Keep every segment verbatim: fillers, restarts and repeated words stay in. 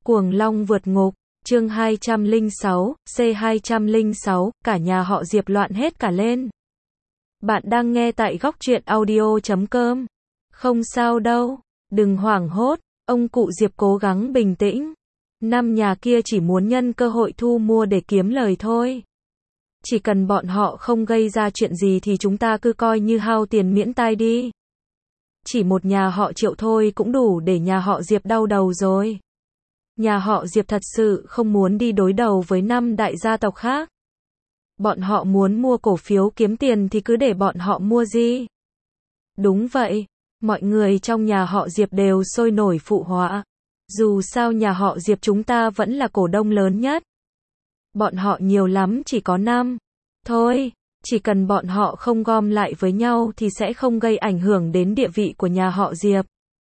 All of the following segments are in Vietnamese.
Cuồng long vượt ngục, chương hai trăm lẻ sáu, C hai trăm lẻ sáu, cả nhà họ Diệp loạn hết cả lên. Bạn đang nghe tại góc truyện audio chấm com. Không sao đâu, đừng hoảng hốt, ông cụ Diệp cố gắng bình tĩnh. Năm nhà kia chỉ muốn nhân cơ hội thu mua để kiếm lời thôi. Chỉ cần bọn họ không gây ra chuyện gì thì chúng ta cứ coi như hao tiền miễn tai đi. Chỉ một nhà họ Triệu thôi cũng đủ để nhà họ Diệp đau đầu rồi. Nhà họ Diệp thật sự không muốn đi đối đầu với năm đại gia tộc khác. Bọn họ muốn mua cổ phiếu kiếm tiền thì cứ để bọn họ mua gì. Đúng vậy, mọi người trong nhà họ Diệp đều sôi nổi phụ họa. Dù sao nhà họ Diệp chúng ta vẫn là cổ đông lớn nhất. Bọn họ nhiều lắm chỉ có năm. Thôi, chỉ cần bọn họ không gom lại với nhau thì sẽ không gây ảnh hưởng đến địa vị của nhà họ Diệp.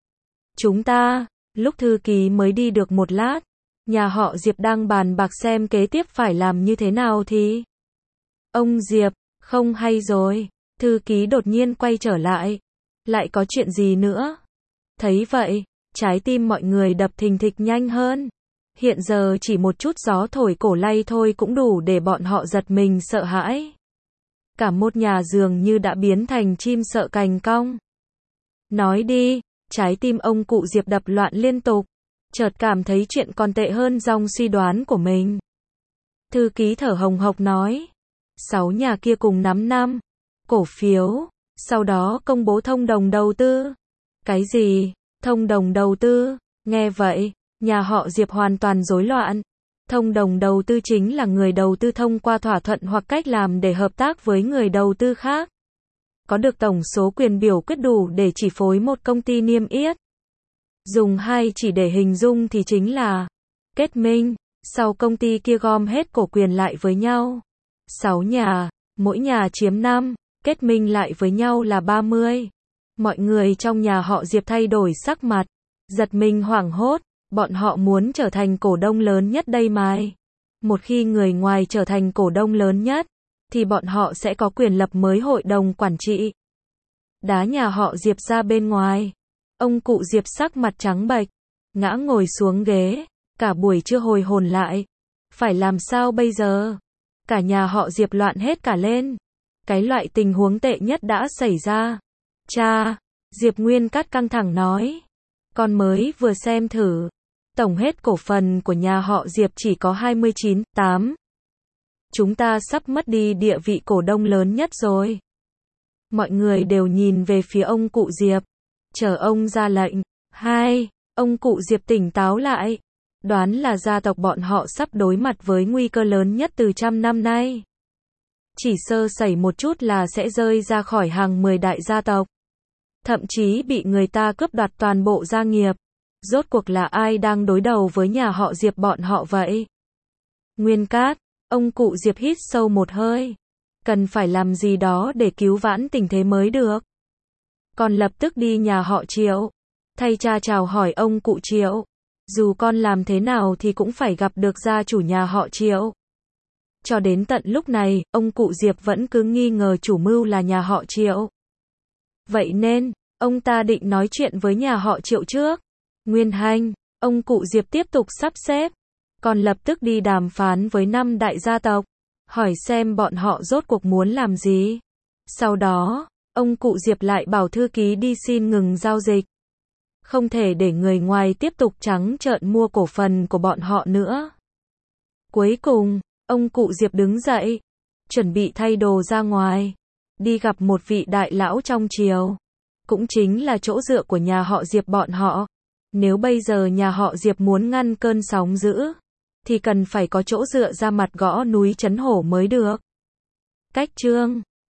Chúng ta, lúc thư ký mới đi được một lát, nhà họ Diệp đang bàn bạc xem kế tiếp phải làm như thế nào thì... Ông Diệp, không hay rồi, thư ký đột nhiên quay trở lại. Lại có chuyện gì nữa? Thấy vậy, trái tim mọi người đập thình thịch nhanh hơn. Hiện giờ chỉ một chút gió thổi cổ lay thôi cũng đủ để bọn họ giật mình sợ hãi. Cả một nhà dường như đã biến thành chim sợ cành cong. Nói đi, trái tim ông cụ Diệp đập loạn liên tục, chợt cảm thấy chuyện còn tệ hơn dòng suy đoán của mình. Thư ký thở hồng hộc nói, sáu nhà kia cùng nắm năm cổ phiếu, sau đó công bố thông đồng đầu tư. Cái gì? Thông đồng đầu tư? Nghe vậy, nhà họ Diệp hoàn toàn rối loạn. Thông đồng đầu tư chính là người đầu tư thông qua thỏa thuận hoặc cách làm để hợp tác với người đầu tư khác. Có được tổng số quyền biểu quyết đủ để chi phối một công ty niêm yết. Dùng hai chỉ để hình dung thì chính là kết minh, sau công ty kia gom hết cổ quyền lại với nhau. Sáu nhà, mỗi nhà chiếm năm, kết minh lại với nhau là ba mươi. Mọi người trong nhà họ Diệp thay đổi sắc mặt, giật mình hoảng hốt, bọn họ muốn trở thành cổ đông lớn nhất đây mà. Một khi người ngoài trở thành cổ đông lớn nhất, thì bọn họ sẽ có quyền lập mới hội đồng quản trị. Đá nhà họ Diệp ra bên ngoài. Ông cụ Diệp sắc mặt trắng bệch, ngã ngồi xuống ghế, cả buổi trưa hồi hồn lại. Phải làm sao bây giờ? Cả nhà họ Diệp loạn hết cả lên. Cái loại tình huống tệ nhất đã xảy ra. Cha, Diệp Nguyên Cát căng thẳng nói. Con mới vừa xem thử. Tổng hết cổ phần của nhà họ Diệp chỉ có hai mươi chín phẩy tám. Chúng ta sắp mất đi địa vị cổ đông lớn nhất rồi. Mọi người đều nhìn về phía ông cụ Diệp. Chờ ông ra lệnh. Hai, ông cụ Diệp tỉnh táo lại. Đoán là gia tộc bọn họ sắp đối mặt với nguy cơ lớn nhất từ trăm năm nay. Chỉ sơ sẩy một chút là sẽ rơi ra khỏi hàng mười đại gia tộc. Thậm chí bị người ta cướp đoạt toàn bộ gia nghiệp. Rốt cuộc là ai đang đối đầu với nhà họ Diệp bọn họ vậy? Nguyên Cát, ông cụ Diệp hít sâu một hơi. Cần phải làm gì đó để cứu vãn tình thế mới được. Còn lập tức đi nhà họ Triệu. Thay cha chào hỏi ông cụ Triệu. Dù con làm thế nào thì cũng phải gặp được gia chủ nhà họ Triệu. Cho đến tận lúc này, ông cụ Diệp vẫn cứ nghi ngờ chủ mưu là nhà họ Triệu. Vậy nên, ông ta định nói chuyện với nhà họ Triệu trước. Nguyên Hanh, ông cụ Diệp tiếp tục sắp xếp. Còn lập tức đi đàm phán với năm đại gia tộc. Hỏi xem bọn họ rốt cuộc muốn làm gì. Sau đó, ông cụ Diệp lại bảo thư ký đi xin ngừng giao dịch. Không thể để người ngoài tiếp tục trắng trợn mua cổ phần của bọn họ nữa. Cuối cùng, ông cụ Diệp đứng dậy, chuẩn bị thay đồ ra ngoài, đi gặp một vị đại lão trong triều. Cũng chính là chỗ dựa của nhà họ Diệp bọn họ. Nếu bây giờ nhà họ Diệp muốn ngăn cơn sóng dữ, thì cần phải có chỗ dựa ra mặt gõ núi trấn hổ mới được. Cách chương